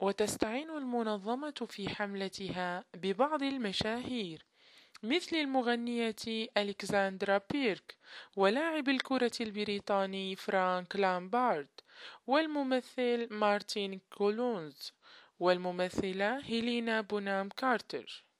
وتستعين المنظمة في حملتها ببعض المشاهير مثل المغنية ألكسندرا بيرك ولاعب الكرة البريطاني فرانك لامبارد والممثل مارتين كولونز والممثلة هيلينا بونام كارتر.